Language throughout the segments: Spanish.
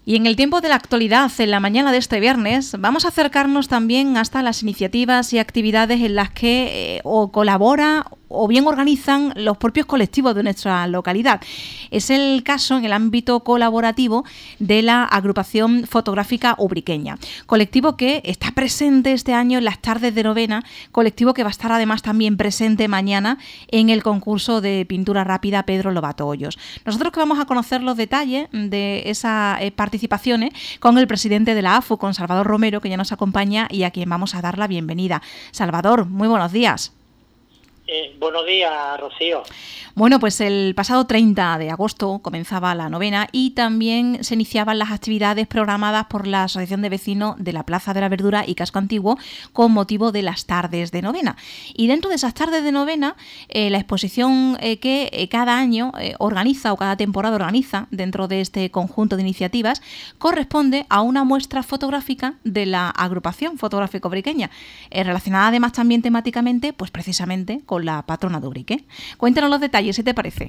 Y en el tiempo de la actualidad, en la mañana de este viernes, vamos a acercarnos también hasta las iniciativas y actividades en las que o colabora o bien organizan los propios colectivos de nuestra localidad. Es el caso en el ámbito colaborativo de la agrupación fotográfica ubriqueña, colectivo que está presente este año en las tardes de novena, colectivo que va a estar además también presente mañana en el concurso de pintura rápida Pedro Lobato Hoyos. Nosotros que vamos a conocer los detalles de esas participaciones con el presidente de la AFU, con Salvador Romero, que ya nos acompaña y a quien vamos a dar la bienvenida. Salvador, muy buenos días. Buenos días, Rocío. Bueno, pues el pasado 30 de agosto comenzaba la novena y también se iniciaban las actividades programadas por la Asociación de Vecinos de la Plaza de la Verdura y Casco Antiguo con motivo de las tardes de novena. Y dentro de esas tardes de novena, la exposición que cada año organiza o cada temporada organiza dentro de este conjunto de iniciativas corresponde a una muestra fotográfica de la agrupación fotográfica ubriqueña, relacionada además también temáticamente, pues precisamente con la patrona de Ubrique. Cuéntanos los detalles, ¿qué te parece?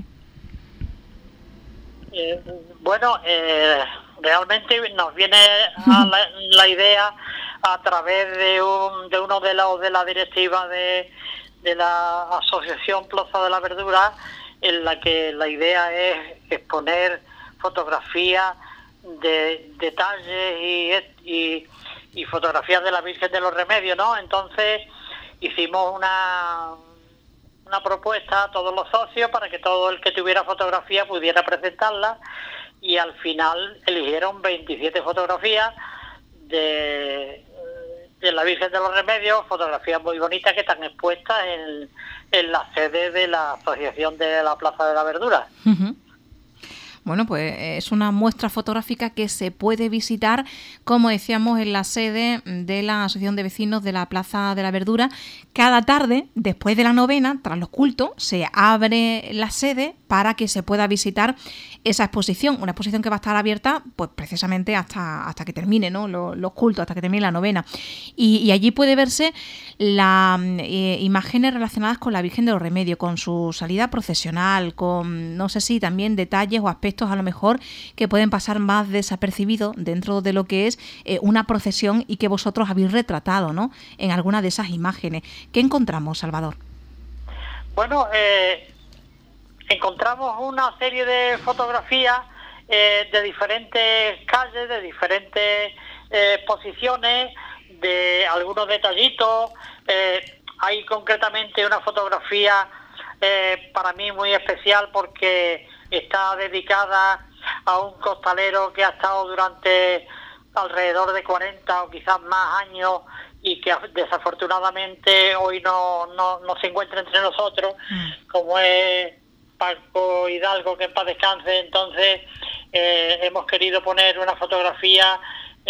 Realmente nos viene a la idea a través de uno de los de la directiva de la Asociación Plaza de la Verdura, en la que la idea es exponer fotografías de detalles y fotografías de la Virgen de los Remedios, ¿no? Entonces hicimos una propuesta a todos los socios para que todo el que tuviera fotografía pudiera presentarla, y al final eligieron 27 fotografías de la Virgen de los Remedios, fotografías muy bonitas que están expuestas en la sede de la Asociación de la Plaza de la Verdura. Uh-huh. Bueno, pues es una muestra fotográfica que se puede visitar, como decíamos, en la sede de la Asociación de Vecinos de la Plaza de la Verdura. Cada tarde, después de la novena, tras los cultos, se abre la sede para que se pueda visitar esa exposición, una exposición que va a estar abierta pues precisamente hasta que termine, ¿no? los cultos, hasta que termine la novena. Y allí puede verse las imágenes relacionadas con la Virgen de los Remedios, con su salida procesional, con no sé si también detalles o aspectos a lo mejor que pueden pasar más desapercibidos dentro de lo que es una procesión y que vosotros habéis retratado, ¿no? En alguna de esas imágenes. ¿Qué encontramos, Salvador? Bueno, encontramos una serie de fotografías de diferentes calles, de diferentes posiciones, de algunos detallitos. Hay concretamente una fotografía para mí muy especial porque está dedicada a un costalero que ha estado durante alrededor de 40 o quizás más años y que desafortunadamente hoy no se encuentra entre nosotros, como es Paco Hidalgo, que en paz descanse. Entonces hemos querido poner una fotografía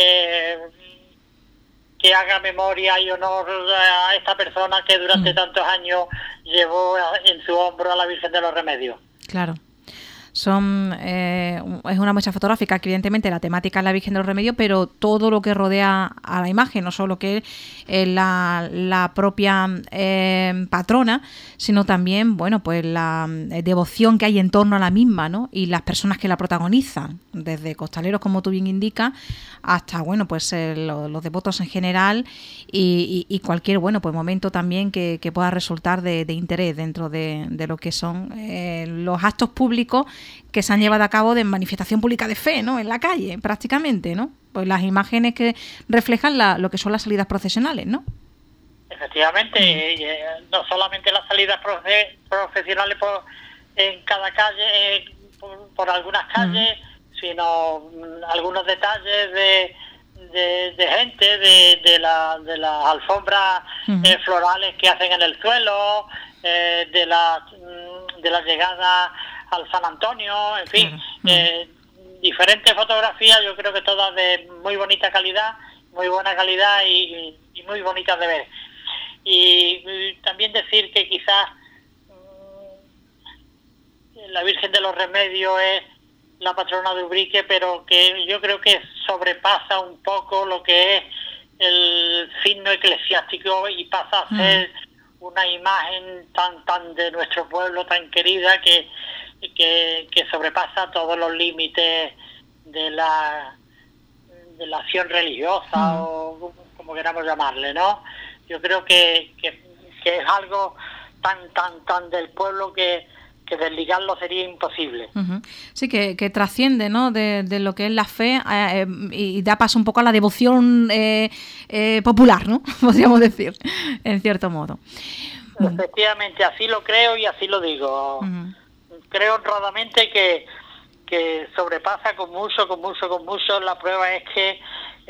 que haga memoria y honor a esta persona que durante tantos años llevó en su hombro a la Virgen de los Remedios. Claro. Es una muestra fotográfica que evidentemente la temática es la Virgen de los Remedios, pero todo lo que rodea a la imagen, no solo que es la propia patrona, sino también, bueno, pues la devoción que hay en torno a la misma, ¿no? Y las personas que la protagonizan, desde costaleros, como tú bien indicas, hasta, bueno, pues los devotos en general y cualquier, bueno, pues momento también que pueda resultar de interés dentro de lo que son los actos públicos que se han llevado a cabo de manifestación pública de fe, ¿no? En la calle, prácticamente, ¿no? Pues las imágenes que reflejan lo que son las salidas procesionales, ¿no? Efectivamente, no solamente las salidas profesionales en cada calle, por algunas calles, sino algunos detalles de gente, de las alfombras florales que hacen en el suelo, de la llegada al San Antonio, en fin, diferentes fotografías, yo creo que todas de muy bonita calidad, muy buena calidad y muy bonitas de ver. Y también decir que quizás la Virgen de los Remedios es la patrona de Ubrique, pero que yo creo que sobrepasa un poco lo que es el signo eclesiástico y pasa a ser una imagen tan de nuestro pueblo, tan querida, que sobrepasa todos los límites de la la acción religiosa o como queramos llamarle, ¿no? Yo creo que es algo tan del pueblo que desligarlo sería imposible. Sí, que trasciende, ¿no?, de lo que es la fe y da paso un poco a la devoción popular, ¿no? Podríamos decir, en cierto modo. Efectivamente, así lo creo y así lo digo. Creo honradamente que sobrepasa con mucho. La prueba es que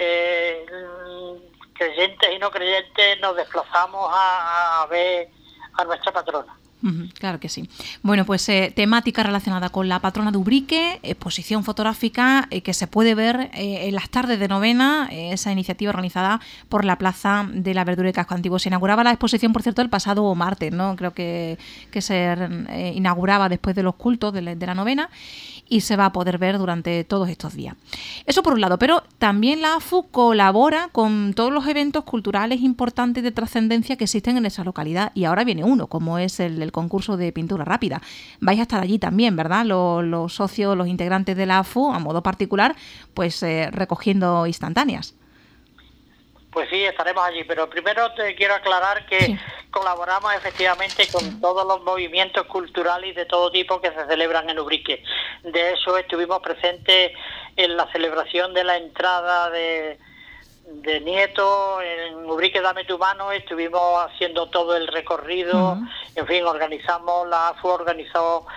creyentes y no creyentes nos desplazamos a ver a nuestra patrona. Claro que sí. Bueno, pues temática relacionada con la patrona de Ubrique, exposición fotográfica que se puede ver en las tardes de novena, esa iniciativa organizada por la Plaza de la Verdura y Casco Antiguo. Se inauguraba la exposición, por cierto, el pasado martes, ¿no? Creo que se inauguraba después de los cultos de la novena y se va a poder ver durante todos estos días. Eso por un lado, pero también la AFU colabora con todos los eventos culturales importantes de trascendencia que existen en esa localidad, y ahora viene uno, como es el concurso de pintura rápida. Vais a estar allí también, ¿verdad? Los socios, los integrantes de la AFU, a modo particular, pues recogiendo instantáneas. Pues sí, estaremos allí, pero primero te quiero aclarar que colaboramos efectivamente con todos los movimientos culturales de todo tipo que se celebran en Ubrique. De hecho, estuvimos presentes en la celebración de la entrada de Nieto en Ubrique Dame tu Mano. Estuvimos haciendo todo el recorrido, en fin, la AFU organizó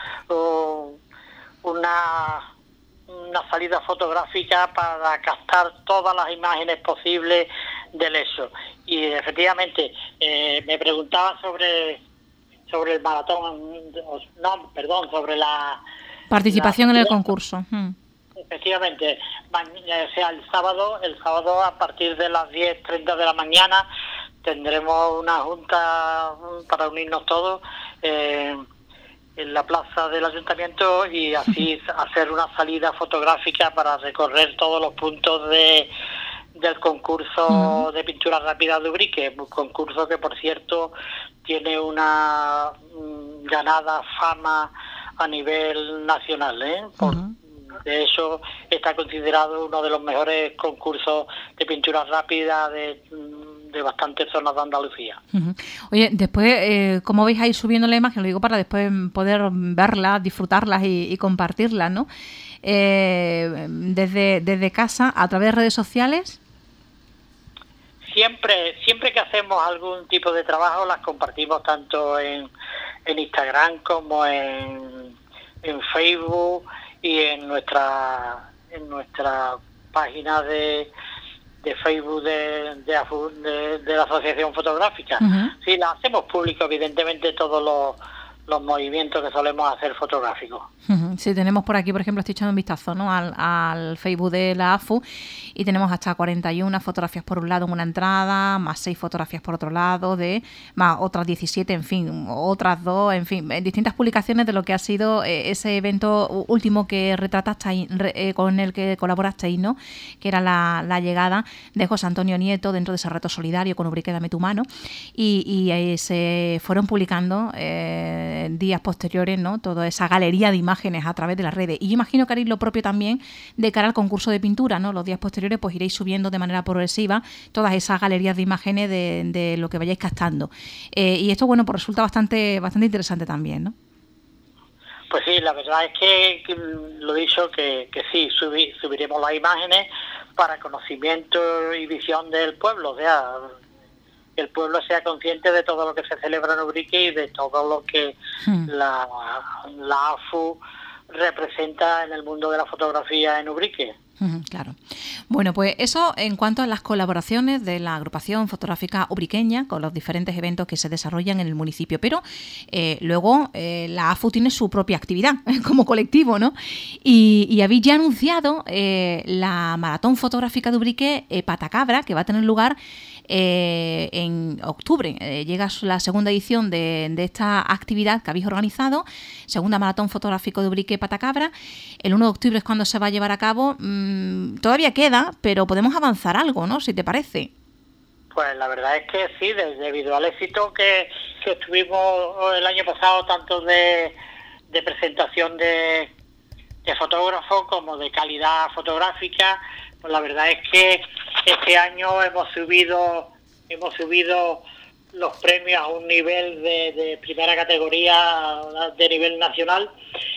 una salida fotográfica para captar todas las imágenes posibles del hecho. Y efectivamente me preguntaba sobre el maratón, sobre la participación en el concurso. Efectivamente, o sea, el sábado a partir de las 10:30 de la mañana tendremos una junta para unirnos todos en la plaza del ayuntamiento y así hacer una salida fotográfica para recorrer todos los puntos del concurso de pintura rápida de Ubrique, un concurso que, por cierto, tiene una ganada fama a nivel nacional, de hecho está considerado uno de los mejores concursos de pintura rápida de bastantes zonas de Andalucía. Oye, después, ¿cómo vais a ir subiendo la imagen? Lo digo para después poder verlas, disfrutarlas y compartirlas, ¿no? Desde casa, a través de redes sociales. Siempre que hacemos algún tipo de trabajo las compartimos tanto en Instagram como en Facebook y en nuestra página de Facebook de la Asociación Fotográfica. Sí, la hacemos público, evidentemente, todos los movimientos que solemos hacer fotográficos. Sí, tenemos por aquí, por ejemplo, estoy echando un vistazo, ¿no?, al Facebook de la AFU, y tenemos hasta 41 fotografías por un lado en una entrada, más 6 fotografías por otro lado, más otras 17, en fin, otras 2, en fin, distintas publicaciones de lo que ha sido ese evento último que retratasteis, con el que colaborasteis, ¿no?, que era la llegada de José Antonio Nieto dentro de ese reto solidario con Ubrique Dame tu Mano, y se fueron publicando días posteriores, ¿no?, toda esa galería de imágenes a través de las redes. Y yo imagino que haréis lo propio también de cara al concurso de pintura, ¿no? Los días posteriores pues iréis subiendo de manera progresiva todas esas galerías de imágenes de lo que vayáis captando. Y esto, bueno, pues resulta bastante interesante también, ¿no? Pues sí, la verdad es que lo he dicho que sí, subiremos las imágenes para conocimiento y visión del pueblo, o sea, que el pueblo sea consciente de todo lo que se celebra en Ubrique y de todo lo que la AFU representa en el mundo de la fotografía en Ubrique. Claro. Bueno, pues eso en cuanto a las colaboraciones de la agrupación fotográfica ubriqueña con los diferentes eventos que se desarrollan en el municipio. Pero luego la AFU tiene su propia actividad como colectivo, ¿no? Y habéis ya anunciado la maratón fotográfica de Ubrique Patacabra, que va a tener lugar en octubre. Llega la segunda edición de esta actividad que habéis organizado, segunda maratón fotográfico de Ubrique Patacabra. El 1 de octubre es cuando se va a llevar a cabo. Todavía queda, pero podemos avanzar algo, ¿no?, si te parece. Pues la verdad es que sí, debido al éxito que tuvimos el año pasado, tanto de presentación de fotógrafos como de calidad fotográfica, Pues la verdad es que este año hemos subido los premios a un nivel de primera categoría, de nivel nacional,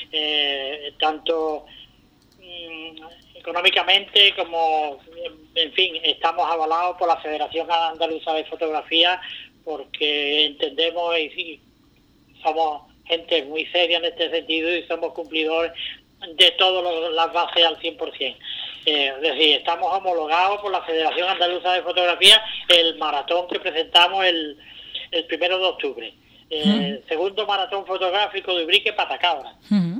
tanto económicamente como, en fin, estamos avalados por la Federación Andaluza de Fotografía, porque entendemos y somos gente muy seria en este sentido y somos cumplidores de todas las bases al 100%. Es decir, estamos homologados por la Federación Andaluza de Fotografía, el maratón que presentamos el 1 de octubre. Segundo maratón fotográfico de Ubrique Patacabra.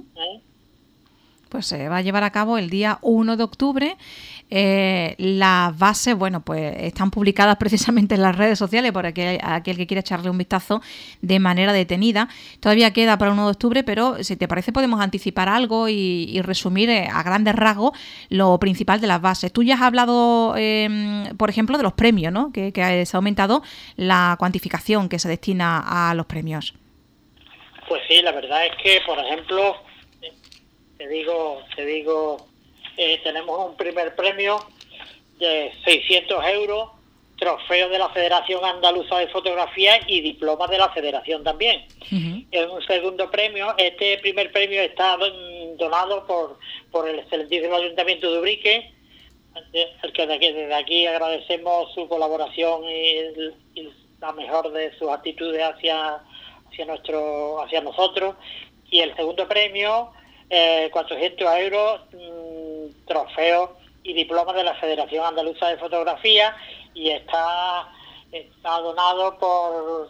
Pues se va a llevar a cabo el día 1 de octubre. Las bases, bueno, pues están publicadas precisamente en las redes sociales por aquel que quiera echarle un vistazo de manera detenida. Todavía queda para el 1 de octubre, pero si te parece podemos anticipar algo y resumir a grandes rasgos lo principal de las bases. Tú ya has hablado, por ejemplo, de los premios, ¿no? Que se ha aumentado la cuantificación que se destina a los premios. Pues sí, la verdad es que, por ejemplo, te digo, tenemos un primer premio de 600 euros, trofeo de la Federación Andaluza de Fotografía y diplomas de la Federación también. En un segundo premio, este primer premio está donado por el excelentísimo Ayuntamiento de Ubrique, al que desde aquí agradecemos su colaboración y la mejor de sus actitudes hacia nosotros. Y el segundo premio, 400 euros, trofeo y diploma de la Federación Andaluza de Fotografía, y está donado por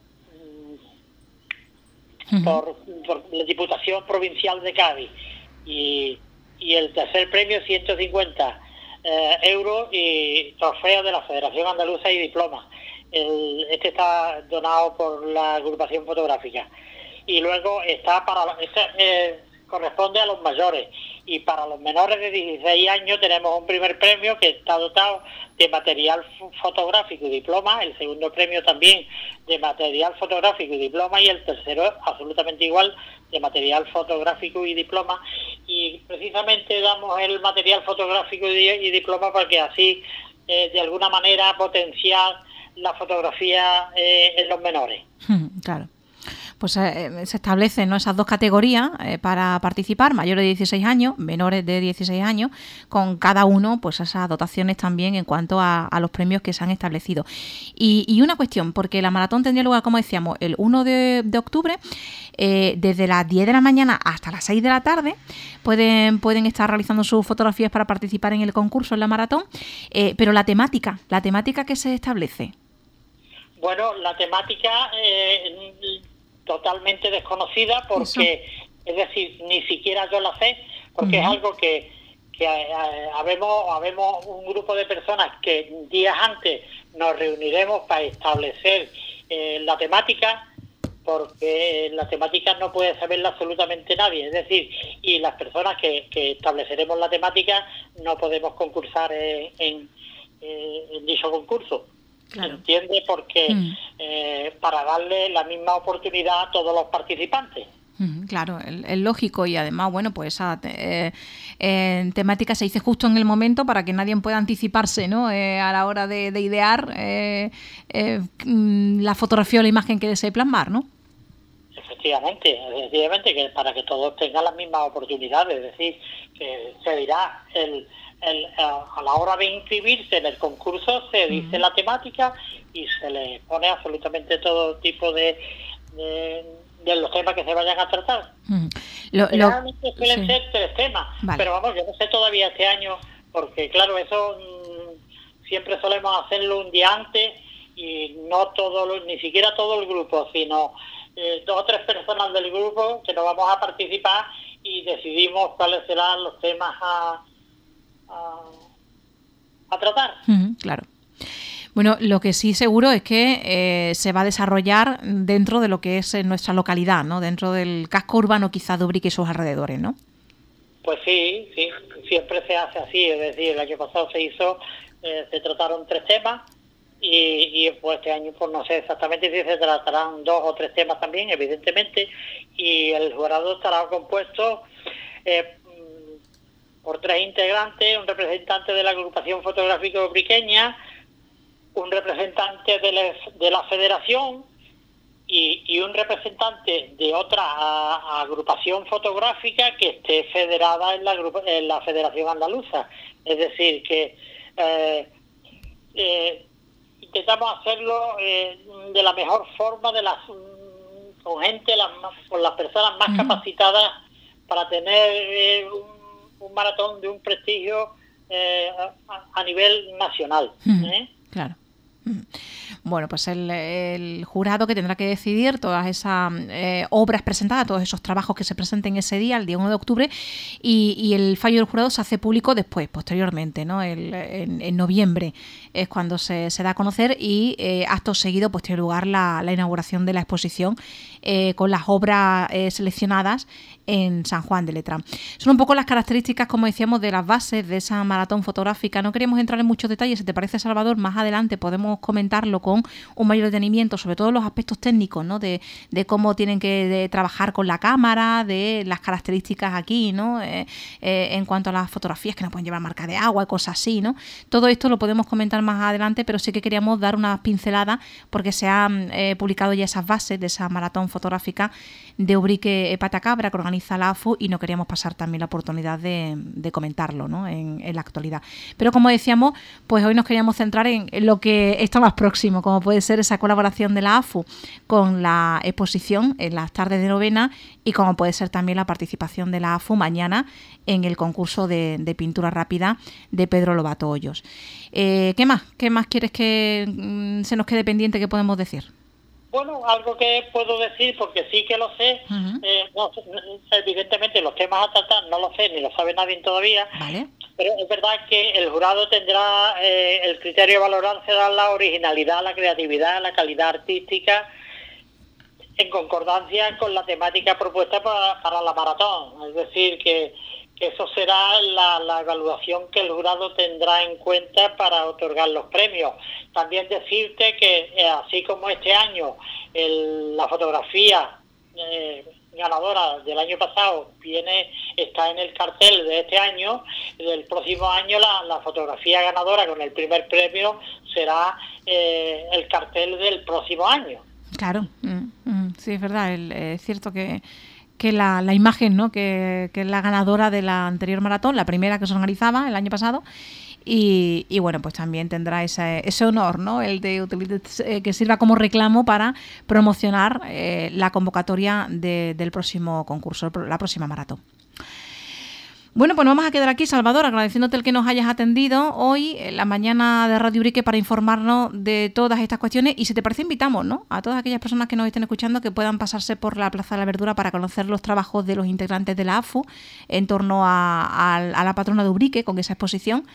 la Diputación Provincial de Cádiz. Y el tercer premio, 150 euros y trofeo de la Federación Andaluza y diploma. Este está donado por la agrupación fotográfica. Y luego corresponde a los mayores, y para los menores de 16 años tenemos un primer premio que está dotado de material fotográfico y diploma, el segundo premio también de material fotográfico y diploma, y el tercero absolutamente igual, de material fotográfico y diploma. Y precisamente damos el material fotográfico y diploma para que así de alguna manera potenciar la fotografía en los menores. Claro. Pues se establecen, ¿no?, esas dos categorías para participar, mayores de 16 años, menores de 16 años, con cada uno pues esas dotaciones también en cuanto a los premios que se han establecido. Y una cuestión, porque la maratón tendría lugar, como decíamos, el 1 de octubre, desde las 10 de la mañana hasta las 6 de la tarde, pueden estar realizando sus fotografías para participar en el concurso, en la maratón, pero la temática que se establece. Bueno, la temática totalmente desconocida, porque es decir, ni siquiera yo la sé, porque es algo que habemos un grupo de personas que días antes nos reuniremos para establecer la temática, porque la temática no puede saberla absolutamente nadie, es decir, y las personas que estableceremos la temática no podemos concursar en dicho concurso. Claro. ¿Entiende? Porque para darle la misma oportunidad a todos los participantes. Claro, es lógico, y además, bueno, pues esa temática se dice justo en el momento para que nadie pueda anticiparse, ¿no? A la hora de idear la fotografía o la imagen que desee plasmar, ¿no? Efectivamente, que para que todos tengan las mismas oportunidades, es decir, que se dirá a la hora de inscribirse en el concurso se dice la temática y se le pone absolutamente todo tipo de los temas que se vayan a tratar. Realmente suelen ser 3 temas, vale. Pero vamos, yo no sé todavía este año, porque claro, eso siempre solemos hacerlo un día antes, y no ni siquiera todo el grupo, sino 2 o 3 personas del grupo que nos vamos a participar, y decidimos cuáles serán los temas a tratar. Claro. Bueno, lo que sí seguro es que se va a desarrollar dentro de lo que es nuestra localidad, ¿no? Dentro del casco urbano quizás de Ubrique y sus alrededores, ¿no? Pues sí, siempre se hace así, es decir, el año pasado se trataron 3 temas, y pues este año pues no sé exactamente si se tratarán 2 o 3 temas también, evidentemente, y el jurado estará compuesto por 3 integrantes, un representante de la agrupación fotográfica ubriqueña, un representante de la federación y un representante de otra agrupación fotográfica que esté federada en la Federación Andaluza. Es decir, que intentamos hacerlo de la mejor forma, con gente, con las personas más capacitadas para tener un maratón de un prestigio a nivel nacional. Claro. Bueno, pues el jurado que tendrá que decidir todas esas obras presentadas, todos esos trabajos que se presenten ese día, el día 1 de octubre, y el fallo del jurado se hace público después, posteriormente, ¿no? En noviembre es cuando se da a conocer, y acto seguido pues tiene lugar la inauguración de la exposición con las obras seleccionadas en San Juan de Letrán. Son un poco las características, como decíamos, de las bases de esa maratón fotográfica. No queremos entrar en muchos detalles. Si te parece, Salvador, más adelante podemos comentarlo con un mayor detenimiento, sobre todo los aspectos técnicos, ¿no? De cómo tienen que trabajar con la cámara, de las características aquí, ¿no? En cuanto a las fotografías, que no pueden llevar marca de agua y cosas así, ¿no? Todo esto lo podemos comentar más adelante, pero sí que queríamos dar una pincelada porque se han publicado ya esas bases de esa maratón fotográfica de Ubrique Patacabra que organiza la AFU, y no queríamos pasar también la oportunidad de comentarlo, ¿no? en la actualidad. Pero como decíamos, pues hoy nos queríamos centrar en lo que está más próximo, como puede ser esa colaboración de la AFU con la exposición en las tardes de novena, y como puede ser también la participación de la AFU mañana en el concurso de pintura rápida de Pedro Lobato Hoyos. ¿Qué más quieres que se nos quede pendiente, que podemos decir? Bueno, algo que puedo decir, porque sí que lo sé, evidentemente los temas a tratar no lo sé, ni lo sabe nadie todavía, ¿vale? Pero es verdad que el jurado tendrá el criterio de valorar será la originalidad, la creatividad, la calidad artística, en concordancia con la temática propuesta para la maratón. Es decir, que eso será la evaluación que el jurado tendrá en cuenta para otorgar los premios. También decirte que así como este año la fotografía ganadora del año pasado está en el cartel de este año, del próximo año la fotografía ganadora con el primer premio será el cartel del próximo año. Claro, sí, es verdad, es cierto que la imagen, ¿no? que es la ganadora de la anterior maratón, la primera que se organizaba el año pasado, y bueno, pues también tendrá ese honor, ¿no? El de que sirva como reclamo para promocionar la convocatoria del próximo concurso, la próxima maratón. Bueno, pues nos vamos a quedar aquí, Salvador, agradeciéndote el que nos hayas atendido hoy en la mañana de Radio Ubrique para informarnos de todas estas cuestiones, y si te parece invitamos, ¿no?, a todas aquellas personas que nos estén escuchando que puedan pasarse por la Plaza de la Verdura para conocer los trabajos de los integrantes de la AFU en torno a la patrona de Ubrique con esa exposición.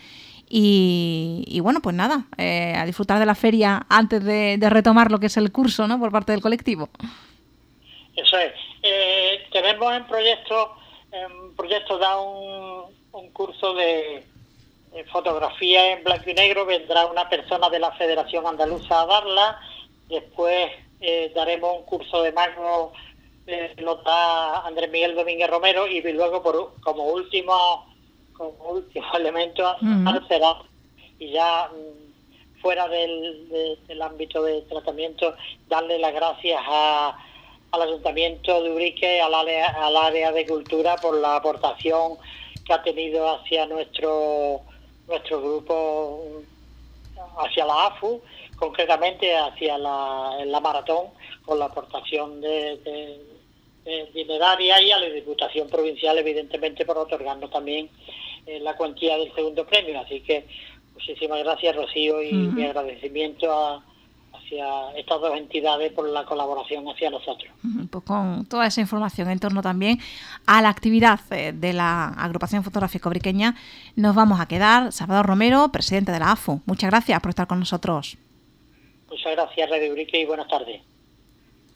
Y bueno, pues nada, a disfrutar de la feria antes de retomar lo que es el curso, ¿no?, por parte del colectivo. Eso es. Tenemos en proyecto da un curso de fotografía en blanco y negro. Vendrá una persona de la Federación Andaluza a darla. Después daremos un curso de macro, lo da Andrés Miguel Domínguez Romero, y luego como último elemento será, y ya fuera del ámbito de tratamiento, darle las gracias al Ayuntamiento de Ubrique, al área de cultura, por la aportación que ha tenido hacia nuestro grupo, hacia la AFU, concretamente hacia la maratón, con la aportación de dineraria, y a la Diputación Provincial, evidentemente, por otorgarnos también la cuantía del segundo premio. Así que muchísimas gracias, Rocío, y mi agradecimiento hacia estas dos entidades por la colaboración hacia nosotros. Pues con toda esa información en torno también a la actividad de la Agrupación Fotográfica Ubriqueña, nos vamos a quedar. Salvador Romero, presidente de la AFU, muchas gracias por estar con nosotros. Muchas gracias, Radio Ubrique, y buenas tardes.